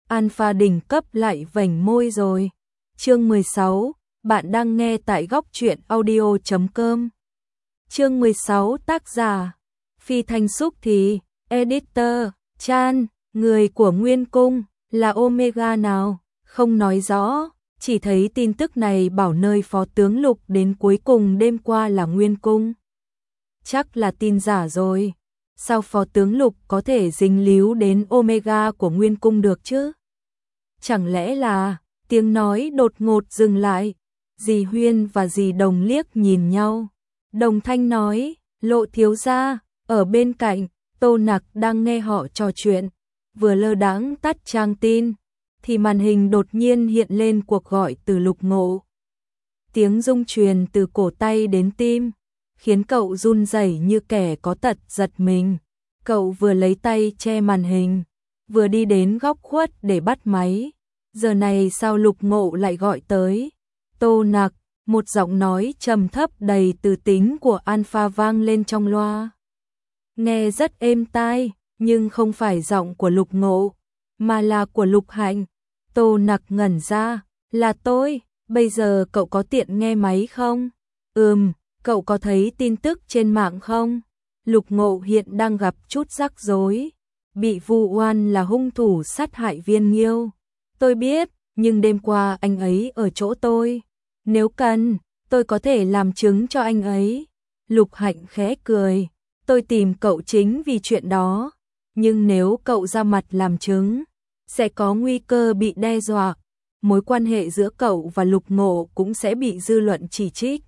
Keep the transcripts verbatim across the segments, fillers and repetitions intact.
Alpha đỉnh cấp lại vểnh môi rồi. Chương mười sáu, bạn đang nghe tại góc truyện audio chấm com. Chương mười sáu, tác giả Phi Thanh Xúc Thì, editor Chan, người của Nguyên Cung là Omega nào? Không nói rõ, chỉ thấy tin tức này bảo nơi Phó tướng Lục đến cuối cùng đêm qua là Nguyên Cung. Chắc là tin giả rồi. Sao Phó tướng Lục có thể dính líu đến Omega của Nguyên Cung được chứ? Chẳng lẽ là... Tiếng nói đột ngột dừng lại. Dì Huyên và dì Đồng liếc nhìn nhau. Đồng Thanh nói, Lộ thiếu gia ở bên cạnh, Tô Nặc đang nghe họ trò chuyện. Vừa lơ đãng tắt trang tin, thì màn hình đột nhiên hiện lên cuộc gọi từ Lục Ngộ. Tiếng rung truyền từ cổ tay đến tim, khiến cậu run rẩy như kẻ có tật giật mình. Cậu vừa lấy tay che màn hình, vừa đi đến góc khuất để bắt máy. Giờ này sao Lục Ngộ lại gọi tới? Tô Nặc, một giọng nói trầm thấp đầy từ tính của Alpha vang lên trong loa. Nghe rất êm tai, nhưng không phải giọng của Lục Ngộ, mà là của Lục Hạnh. Tô Nặc ngẩn ra, là tôi, bây giờ cậu có tiện nghe máy không? Ừm, cậu có thấy tin tức trên mạng không? Lục Ngộ hiện đang gặp chút rắc rối, bị vu oan là hung thủ sát hại Viên Nghiêu. Tôi biết, nhưng đêm qua anh ấy ở chỗ tôi. Nếu cần, tôi có thể làm chứng cho anh ấy. Lục Hạnh khẽ cười. Tôi tìm cậu chính vì chuyện đó. Nhưng nếu cậu ra mặt làm chứng, sẽ có nguy cơ bị đe dọa. Mối quan hệ giữa cậu và Lục Ngộ cũng sẽ bị dư luận chỉ trích.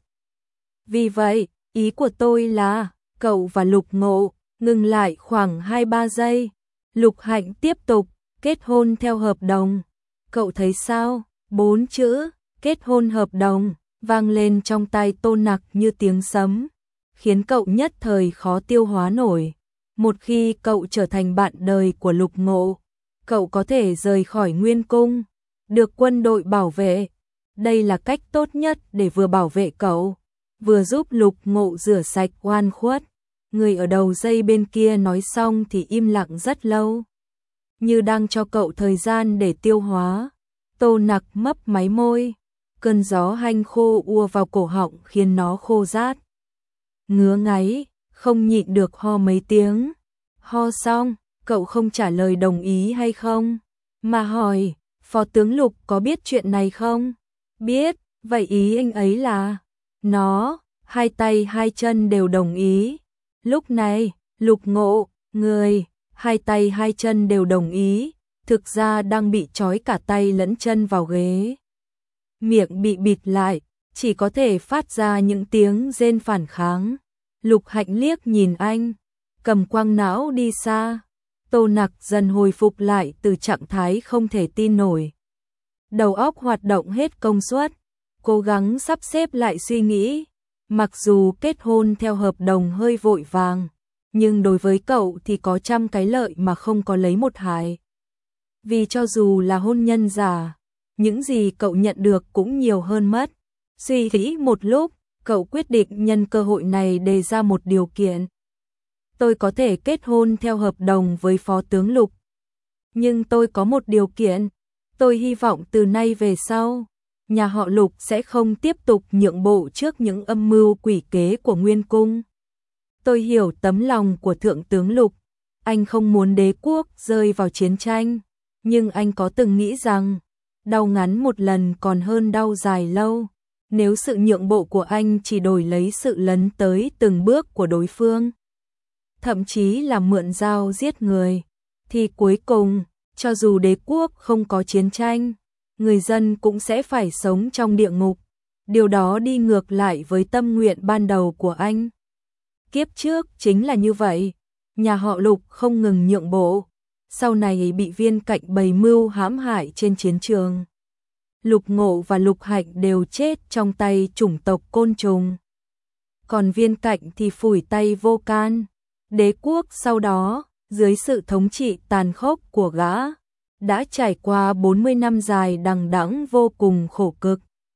Vì vậy, ý của tôi là, cậu và Lục Ngộ ngừng lại khoảng hai ba giây. Lục Hạnh tiếp tục, kết hôn theo hợp đồng. Cậu thấy sao? Bốn chữ, kết hôn hợp đồng, vang lên trong tai Tô Nặc như tiếng sấm, khiến cậu nhất thời khó tiêu hóa nổi. Một khi cậu trở thành bạn đời của Lục Ngộ, cậu có thể rời khỏi Nguyên Cung, được quân đội bảo vệ. Đây là cách tốt nhất để vừa bảo vệ cậu, vừa giúp Lục Ngộ rửa sạch oan khuất. Người ở đầu dây bên kia nói xong thì im lặng rất lâu, như đang cho cậu thời gian để tiêu hóa. Tô Nặc mấp máy môi, cơn gió hanh khô ùa vào cổ họng khiến nó khô rát. Ngứa ngáy, không nhịn được ho mấy tiếng. Ho xong, cậu không trả lời đồng ý hay không, mà hỏi, Phó tướng Lục có biết chuyện này không? Biết, vậy ý anh ấy là... Nó, hai tay hai chân đều đồng ý. Lúc này, Lục Ngộ, người... hai tay hai chân đều đồng ý, thực ra đang bị trói cả tay lẫn chân vào ghế. Miệng bị bịt lại, chỉ có thể phát ra những tiếng rên phản kháng. Lục Hạnh liếc nhìn anh, cầm quang não đi xa. Tô Nặc dần hồi phục lại từ trạng thái không thể tin nổi. Đầu óc hoạt động hết công suất, cố gắng sắp xếp lại suy nghĩ. Mặc dù kết hôn theo hợp đồng hơi vội vàng, nhưng đối với cậu thì có trăm cái lợi mà không có lấy một hại. Vì cho dù là hôn nhân giả, những gì cậu nhận được cũng nhiều hơn mất. Suy nghĩ một lúc, cậu quyết định nhân cơ hội này đề ra một điều kiện. Tôi có thể kết hôn theo hợp đồng với Phó tướng Lục. Nhưng tôi có một điều kiện. Tôi hy vọng từ nay về sau, nhà họ Lục sẽ không tiếp tục nhượng bộ trước những âm mưu quỷ kế của Nguyên Cung. Tôi hiểu tấm lòng của Thượng tướng Lục, anh không muốn đế quốc rơi vào chiến tranh, nhưng anh có từng nghĩ rằng, đau ngắn một lần còn hơn đau dài lâu. Nếu sự nhượng bộ của anh chỉ đổi lấy sự lấn tới từng bước của đối phương, thậm chí là mượn dao giết người, thì cuối cùng, cho dù đế quốc không có chiến tranh, người dân cũng sẽ phải sống trong địa ngục. Điều đó đi ngược lại với tâm nguyện ban đầu của anh. Kiếp trước chính là như vậy, nhà họ Lục không ngừng nhượng bộ, sau này bị Viên Cạnh bày mưu hãm hại trên chiến trường. Lục Ngộ và Lục Hạnh đều chết trong tay chủng tộc côn trùng. Còn Viên Cạnh thì phủi tay vô can. Đế quốc sau đó, dưới sự thống trị tàn khốc của gã, đã trải qua bốn mươi năm dài đằng đẵng vô cùng khổ cực.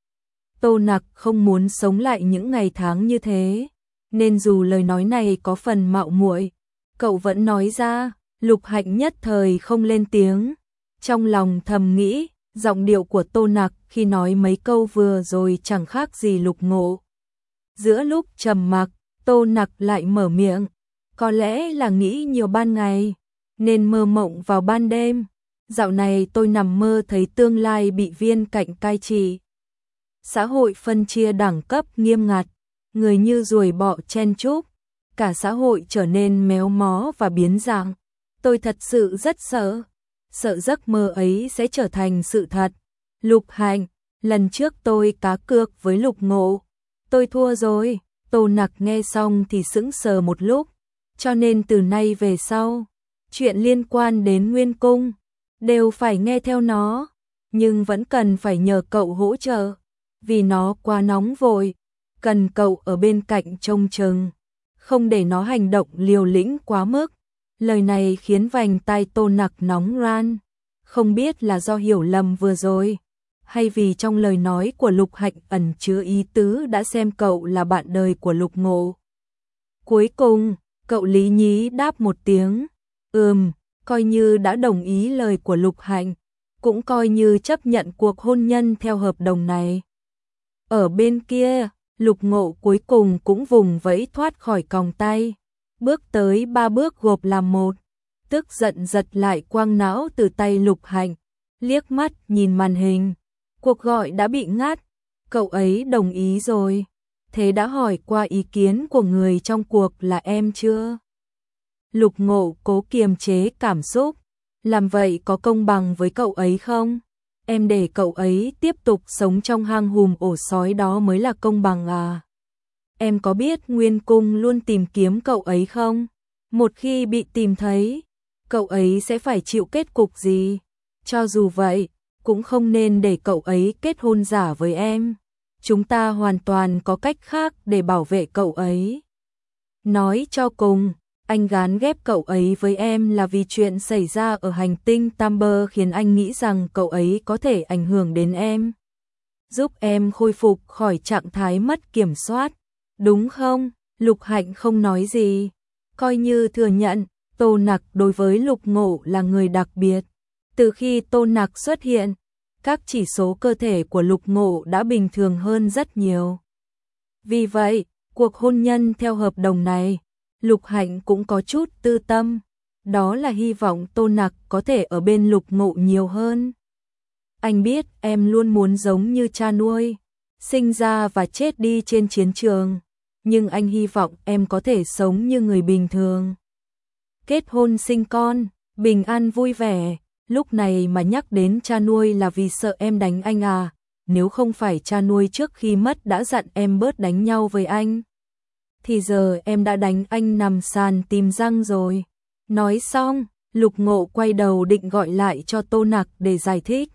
Tô Nặc không muốn sống lại những ngày tháng như thế, nên dù lời nói này có phần mạo muội, cậu vẫn nói ra. Lục Hạnh nhất thời không lên tiếng, Trong lòng thầm nghĩ, giọng điệu của Tô Nặc khi nói mấy câu vừa rồi chẳng khác gì Lục Ngộ. Giữa lúc trầm mặc, Tô Nặc lại mở miệng, có lẽ là nghĩ nhiều ban ngày, nên mơ mộng vào ban đêm. Dạo này tôi nằm mơ thấy tương lai bị viên cảnh cai trị. Xã hội phân chia đẳng cấp nghiêm ngặt, người như ruồi bọ chen chúc, cả xã hội trở nên méo mó và biến dạng. Tôi thật sự rất sợ, sợ giấc mơ ấy sẽ trở thành sự thật. Lục Hạnh, lần trước tôi cá cược với Lục Ngộ, tôi thua rồi. Tô Nặc nghe xong thì sững sờ một lúc, cho nên từ nay về sau, chuyện liên quan đến Nguyên Cung đều phải nghe theo nó, nhưng vẫn cần phải nhờ cậu hỗ trợ, vì nó quá nóng vội, cần cậu ở bên cạnh trông chừng, không để nó hành động liều lĩnh quá mức. Lời này khiến vành tai Tô Nặc nóng ran, không biết là do hiểu lầm vừa rồi, hay vì trong lời nói của Lục Hạnh ẩn chứa ý tứ đã xem cậu là bạn đời của Lục Ngộ. Cuối cùng, cậu lý nhí đáp một tiếng, ừm, coi như đã đồng ý lời của Lục Hạnh, cũng coi như chấp nhận cuộc hôn nhân theo hợp đồng này. Ở bên kia, Lục Ngộ cuối cùng cũng vùng vẫy thoát khỏi còng tay, bước tới ba bước gộp làm một, tức giận giật lại quang não từ tay Lục Hạnh, liếc mắt nhìn màn hình, cuộc gọi đã bị ngắt, cậu ấy đồng ý rồi, thế đã hỏi qua ý kiến của người trong cuộc là em chưa? Lục Ngộ cố kiềm chế cảm xúc, làm vậy có công bằng với cậu ấy không? Em để cậu ấy tiếp tục sống trong hang hùm ổ sói đó mới là công bằng à? Em có biết Nguyên Cung luôn tìm kiếm cậu ấy không? Một khi bị tìm thấy, cậu ấy sẽ phải chịu kết cục gì? Cho dù vậy, cũng không nên để cậu ấy kết hôn giả với em. Chúng ta hoàn toàn có cách khác để bảo vệ cậu ấy. Nói cho cùng, anh gán ghép cậu ấy với em là vì chuyện xảy ra ở hành tinh Tamber khiến anh nghĩ rằng cậu ấy có thể ảnh hưởng đến em, giúp em khôi phục khỏi trạng thái mất kiểm soát, đúng không? Lục Hạnh không nói gì, coi như thừa nhận Tô Nặc đối với Lục Ngộ là người đặc biệt. Từ khi Tô Nặc xuất hiện, các chỉ số cơ thể của Lục Ngộ đã bình thường hơn rất nhiều. Vì vậy, cuộc hôn nhân theo hợp đồng này, Lục Hạnh cũng có chút tư tâm, đó là hy vọng Tô Nặc có thể ở bên Lục Ngộ nhiều hơn. Anh biết em luôn muốn giống như cha nuôi, sinh ra và chết đi trên chiến trường, nhưng anh hy vọng em có thể sống như người bình thường. Kết hôn sinh con, bình an vui vẻ, lúc này mà nhắc đến cha nuôi là vì sợ em đánh anh à, nếu không phải cha nuôi trước khi mất đã dặn em bớt đánh nhau với anh, thì giờ em đã đánh anh nằm sàn tìm răng rồi. Nói xong, Lục Ngộ quay đầu định gọi lại cho Tô Nặc để giải thích.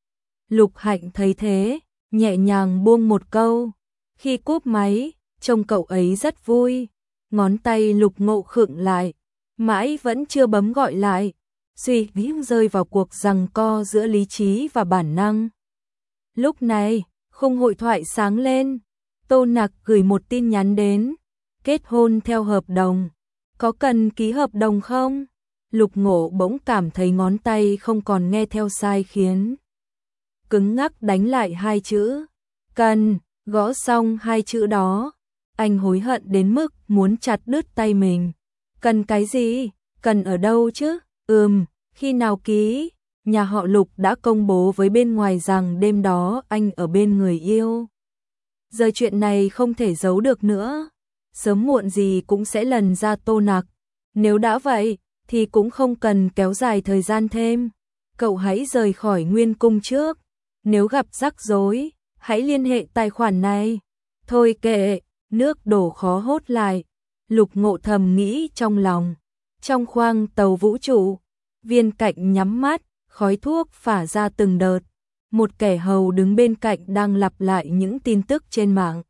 Lục Hạnh thấy thế, nhẹ nhàng buông một câu. Khi cúp máy, trông cậu ấy rất vui. Ngón tay Lục Ngộ khựng lại, mãi vẫn chưa bấm gọi lại. Suy nghĩ rơi vào cuộc giằng co giữa lý trí và bản năng. Lúc này, khung hội thoại sáng lên. Tô Nặc gửi một tin nhắn đến. Kết hôn theo hợp đồng. Có cần ký hợp đồng không? Lục Ngộ bỗng cảm thấy ngón tay không còn nghe theo sai khiến. Cứng ngắc đánh lại hai chữ. Cần, gõ xong hai chữ đó. Anh hối hận đến mức muốn chặt đứt tay mình. Cần cái gì? Cần ở đâu chứ? Ừm, khi nào ký? Nhà họ Lục đã công bố với bên ngoài rằng đêm đó anh ở bên người yêu. Giờ chuyện này không thể giấu được nữa. Sớm muộn gì cũng sẽ lần ra Tô Nặc. Nếu đã vậy, thì cũng không cần kéo dài thời gian thêm. Cậu hãy rời khỏi Nguyên Cung trước. Nếu gặp rắc rối, hãy liên hệ tài khoản này. Thôi kệ, nước đổ khó hốt lại. Lục Ngộ thầm nghĩ trong lòng. Trong khoang tàu vũ trụ, Viên Cạnh nhắm mắt, khói thuốc phả ra từng đợt. Một kẻ hầu đứng bên cạnh đang lặp lại những tin tức trên mạng.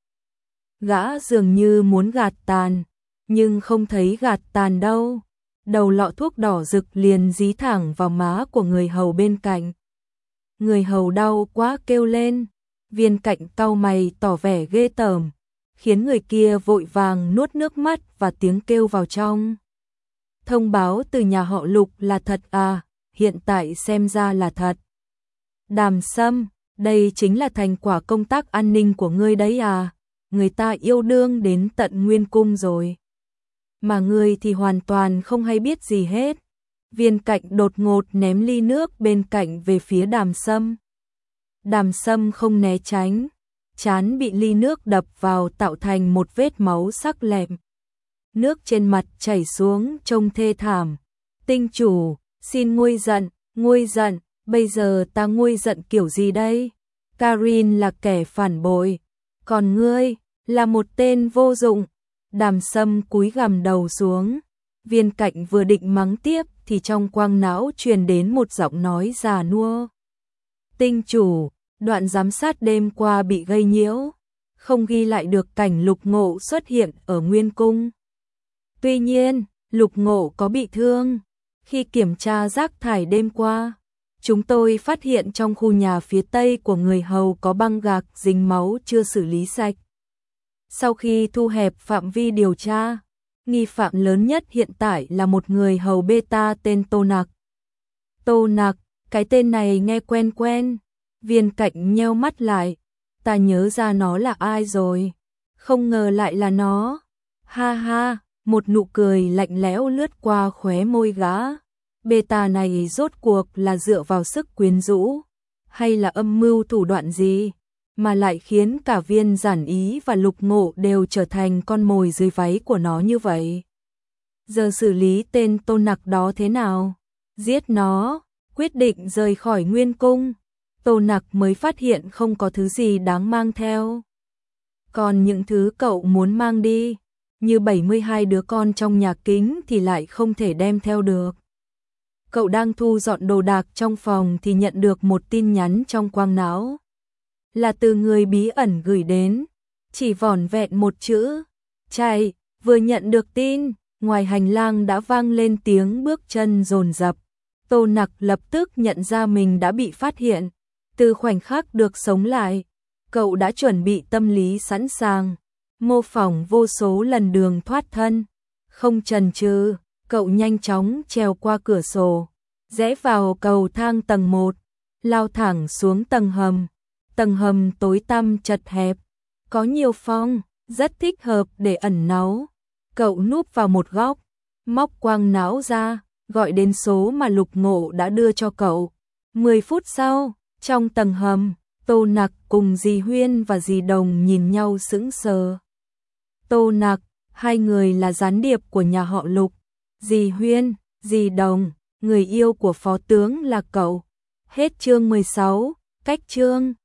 Gã dường như muốn gạt tàn, nhưng không thấy gạt tàn đâu. Đầu lọ thuốc đỏ rực liền dí thẳng vào má của người hầu bên cạnh. Người hầu đau quá kêu lên. Viên Cạnh cau mày tỏ vẻ ghê tởm, khiến người kia vội vàng nuốt nước mắt và tiếng kêu vào trong. Thông báo từ nhà họ Lục là thật à? hiện tại xem ra là thật. Đàm Sâm, đây chính là thành quả công tác an ninh của ngươi đấy à, người ta yêu đương đến tận Nguyên Cung rồi. Mà ngươi thì hoàn toàn không hay biết gì hết. Viên Cạnh đột ngột ném ly nước bên cạnh về phía Đàm Sâm. Đàm Sâm không né tránh, trán bị ly nước đập vào tạo thành một vết máu sắc lẹm. Nước trên mặt chảy xuống trông thê thảm. Tinh chủ, xin nguôi giận, nguôi giận, bây giờ ta nguôi giận kiểu gì đây? Karin là kẻ phản bội, còn ngươi là một tên vô dụng. Đàm Sâm cúi gằm đầu xuống. Viên Cạnh vừa định mắng tiếp thì trong quang não truyền đến một giọng nói già nua. Tinh chủ, đoạn giám sát đêm qua bị gây nhiễu, không ghi lại được cảnh Lục Ngộ xuất hiện ở Nguyên Cung. Tuy nhiên, Lục Ngộ có bị thương. Khi kiểm tra rác thải đêm qua, chúng tôi phát hiện trong khu nhà phía tây của người hầu có băng gạc dính máu chưa xử lý sạch. Sau khi thu hẹp phạm vi điều tra, nghi phạm lớn nhất hiện tại là một người hầu beta tên Tô Nặc. Tô Nặc, cái tên này nghe quen quen. Viên Cạnh nheo mắt lại, ta nhớ ra nó là ai rồi, không ngờ lại là nó. Ha ha, một nụ cười lạnh lẽo lướt qua khóe môi gã. Beta này rốt cuộc là dựa vào sức quyến rũ, hay là âm mưu thủ đoạn gì, mà lại khiến cả Viên Giản Ý và Lục Ngộ đều trở thành con mồi dưới váy của nó như vậy. Giờ xử lý tên Tô Nặc đó thế nào? Giết nó, quyết định rời khỏi Nguyên Cung. Tô Nặc mới phát hiện không có thứ gì đáng mang theo. Còn những thứ cậu muốn mang đi, như bảy mươi hai đứa con trong nhà kính thì lại không thể đem theo được. Cậu đang thu dọn đồ đạc trong phòng thì nhận được một tin nhắn trong quang não. Là từ người bí ẩn gửi đến, chỉ vỏn vẹn một chữ, chạy. Vừa nhận được tin, ngoài hành lang đã vang lên tiếng bước chân dồn dập. Tô Nặc lập tức nhận ra mình đã bị phát hiện. Từ khoảnh khắc được sống lại, cậu đã chuẩn bị tâm lý sẵn sàng, mô phỏng vô số lần đường thoát thân. Không chần chừ, cậu nhanh chóng trèo qua cửa sổ, rẽ vào cầu thang tầng một, lao thẳng xuống tầng hầm. Tầng hầm tối tăm chật hẹp, có nhiều phòng, rất thích hợp để ẩn náu. Cậu núp vào một góc, móc quang não ra, gọi đến số mà Lục Ngộ đã đưa cho cậu. Mười phút sau, trong tầng hầm, Tô Nặc cùng dì Huyên và dì Đồng nhìn nhau sững sờ. Tô Nặc, hai người là gián điệp của nhà họ Lục. Dì Huyên, dì Đồng, người yêu của phó tướng là cậu. Hết chương mười sáu, cách chương.